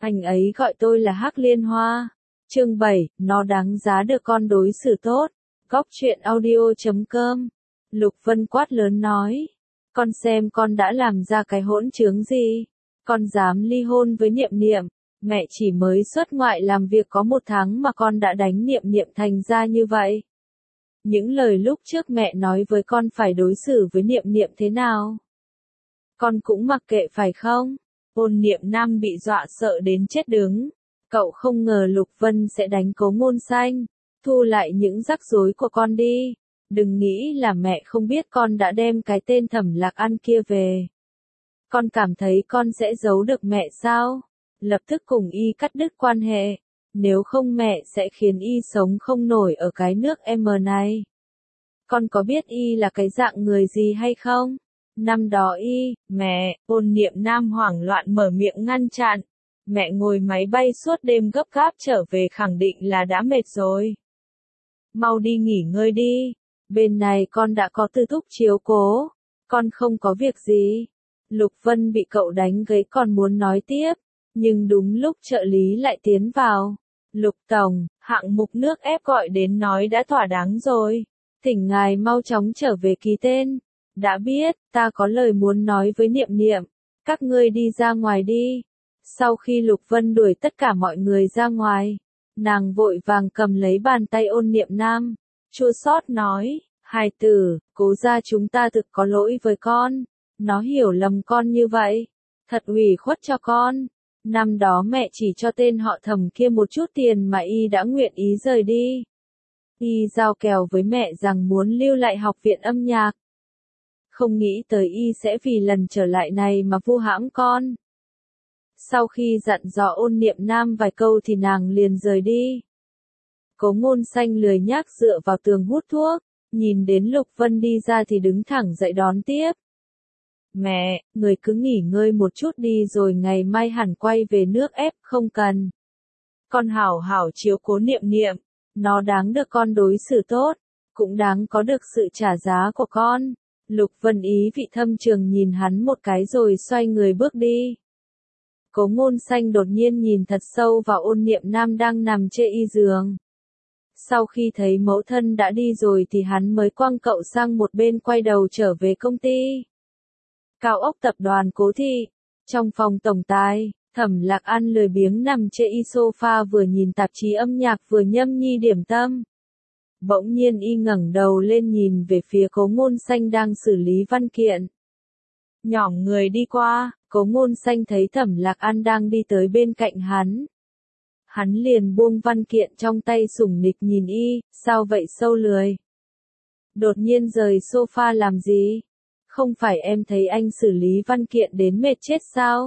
Anh ấy gọi tôi là Hắc Liên Hoa. Chương 7, nó đáng giá được con đối xử tốt. Góc truyện audio.com. Lục Vân quát lớn nói. Con xem con đã làm ra cái hỗn trướng gì? Con dám ly hôn với Niệm Niệm. Mẹ chỉ mới xuất ngoại làm việc có 1 tháng mà con đã đánh Niệm Niệm thành ra như vậy. Những lời lúc trước mẹ nói với con phải đối xử với Niệm Niệm thế nào? Con cũng mặc kệ phải không? Ôn Niệm Nam bị dọa sợ đến chết đứng. Cậu không ngờ Lục Vân sẽ đánh Cố Ngôn Xanh. Thu lại những rắc rối của con đi. Đừng nghĩ là mẹ không biết con đã đem cái tên Thẩm Lạc An kia về. Con cảm thấy con sẽ giấu được mẹ sao? Lập tức cùng y cắt đứt quan hệ. Nếu không mẹ sẽ khiến y sống không nổi ở cái nước M này. Con có biết y là cái dạng người gì hay không? Năm đó mẹ, Ôn Niệm Nam hoảng loạn mở miệng ngăn chặn. Mẹ ngồi máy bay suốt đêm gấp gáp trở về khẳng định là đã mệt rồi. Mau đi nghỉ ngơi đi. Bên này con đã có Tư Thúc chiếu cố. Con không có việc gì. Lục Vân bị cậu đánh gãy còn muốn nói tiếp. Nhưng đúng lúc trợ lý lại tiến vào. Lục Tổng, hạng mục nước ép gọi đến nói đã thỏa đáng rồi. Thỉnh ngài mau chóng trở về ký tên. Đã biết, ta có lời muốn nói với Niệm Niệm. Các ngươi đi ra ngoài đi. Sau khi Lục Vân đuổi tất cả mọi người ra ngoài, nàng vội vàng cầm lấy bàn tay Ôn Niệm Nam. Chua xót nói, hài tử, Cố gia chúng ta thực có lỗi với con. Nó hiểu lầm con như vậy. Thật ủy khuất cho con. Năm đó mẹ chỉ cho tên họ Thẩm kia một chút tiền mà y đã nguyện ý rời đi. Y giao kèo với mẹ rằng muốn lưu lại học viện âm nhạc. Không nghĩ tới y sẽ vì lần trở lại này mà vu hãm con. Sau khi dặn dò Ôn Niệm Nam vài câu thì nàng liền rời đi. Cố Ngôn Xanh lười nhác dựa vào tường hút thuốc, nhìn đến Lục Vân đi ra thì đứng thẳng dậy đón tiếp. Mẹ, người cứ nghỉ ngơi một chút đi rồi ngày mai hẳn quay về nước ép, không cần. Con hảo hảo chiếu cố Niệm Niệm, nó đáng được con đối xử tốt, cũng đáng có được sự trả giá của con. Lục Vân ý vị thâm trường nhìn hắn một cái rồi xoay người bước đi. Cố Ngôn Xanh đột nhiên nhìn thật sâu vào Ôn Niệm Nam đang nằm trên y giường. Sau khi thấy mẫu thân đã đi rồi thì hắn mới quăng cậu sang một bên quay đầu trở về công ty. Cao ốc tập đoàn Cố Thị. Trong phòng tổng tài, Thẩm Lạc An lười biếng nằm trên y sofa vừa nhìn tạp chí âm nhạc vừa nhâm nhi điểm tâm. Bỗng nhiên y ngẩng đầu lên nhìn về phía Cố Ngôn Xanh đang xử lý văn kiện. Nhỏm người đi qua, Cố Ngôn Xanh thấy Thẩm Lạc An đang đi tới bên cạnh hắn. Hắn liền buông văn kiện trong tay sủng nịch nhìn y, sao vậy sâu lười? Đột nhiên rời sofa làm gì? Không phải em thấy anh xử lý văn kiện đến mệt chết sao?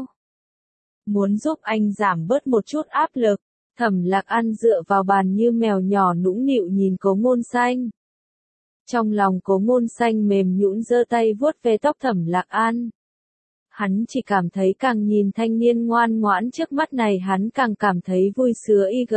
Muốn giúp anh giảm bớt một chút áp lực. Thẩm Lạc An dựa vào bàn như mèo nhỏ nũng nịu nhìn Cố Ngôn Xanh. Trong lòng Cố Ngôn Xanh mềm nhũn giơ tay vuốt ve tóc Thẩm Lạc An. Hắn chỉ cảm thấy càng nhìn thanh niên ngoan ngoãn trước mắt này hắn càng cảm thấy vui sướng y.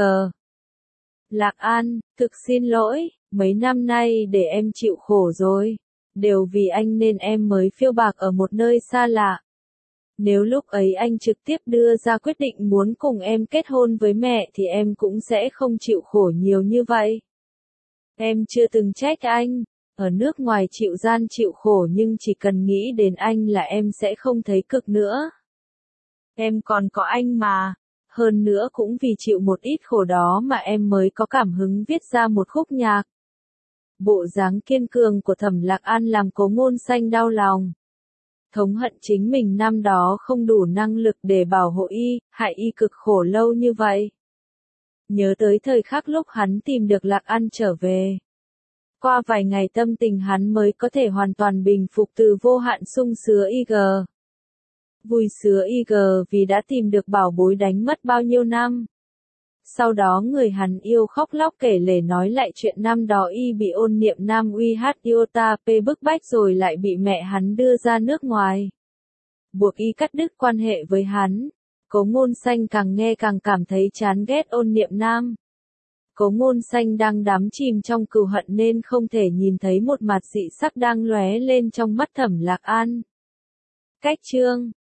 Lạc An, thực xin lỗi, mấy năm nay để em chịu khổ rồi. Đều vì anh nên em mới phiêu bạc ở một nơi xa lạ. Nếu lúc ấy anh trực tiếp đưa ra quyết định muốn cùng em kết hôn với mẹ thì em cũng sẽ không chịu khổ nhiều như vậy. Em chưa từng trách anh, ở nước ngoài chịu gian chịu khổ nhưng chỉ cần nghĩ đến anh là em sẽ không thấy cực nữa. Em còn có anh mà, hơn nữa cũng vì chịu một ít khổ đó mà em mới có cảm hứng viết ra một khúc nhạc. Bộ dáng kiên cường của Thẩm Lạc An làm Cố Ngôn Xanh đau lòng. Thống hận chính mình năm đó không đủ năng lực để bảo hộ y, hại y cực khổ lâu như vậy. Nhớ tới thời khắc lúc hắn tìm được Lạc An trở về. Qua vài ngày tâm tình hắn mới có thể hoàn toàn bình phục từ vô hạn sung sướng y. Vui sướng y vì đã tìm được bảo bối đánh mất bao nhiêu năm. Sau đó người hắn yêu khóc lóc kể lể nói lại chuyện năm đó y bị Ôn Niệm Nam uy hát iota p bức bách rồi lại bị mẹ hắn đưa ra nước ngoài. Buộc y cắt đứt quan hệ với hắn. Cố Ngôn Xanh càng nghe càng cảm thấy chán ghét Ôn Niệm Nam. Cố Ngôn Xanh đang đắm chìm trong cừu hận nên không thể nhìn thấy một mặt dị sắc đang lóe lên trong mắt Thẩm Lạc An. Cách chương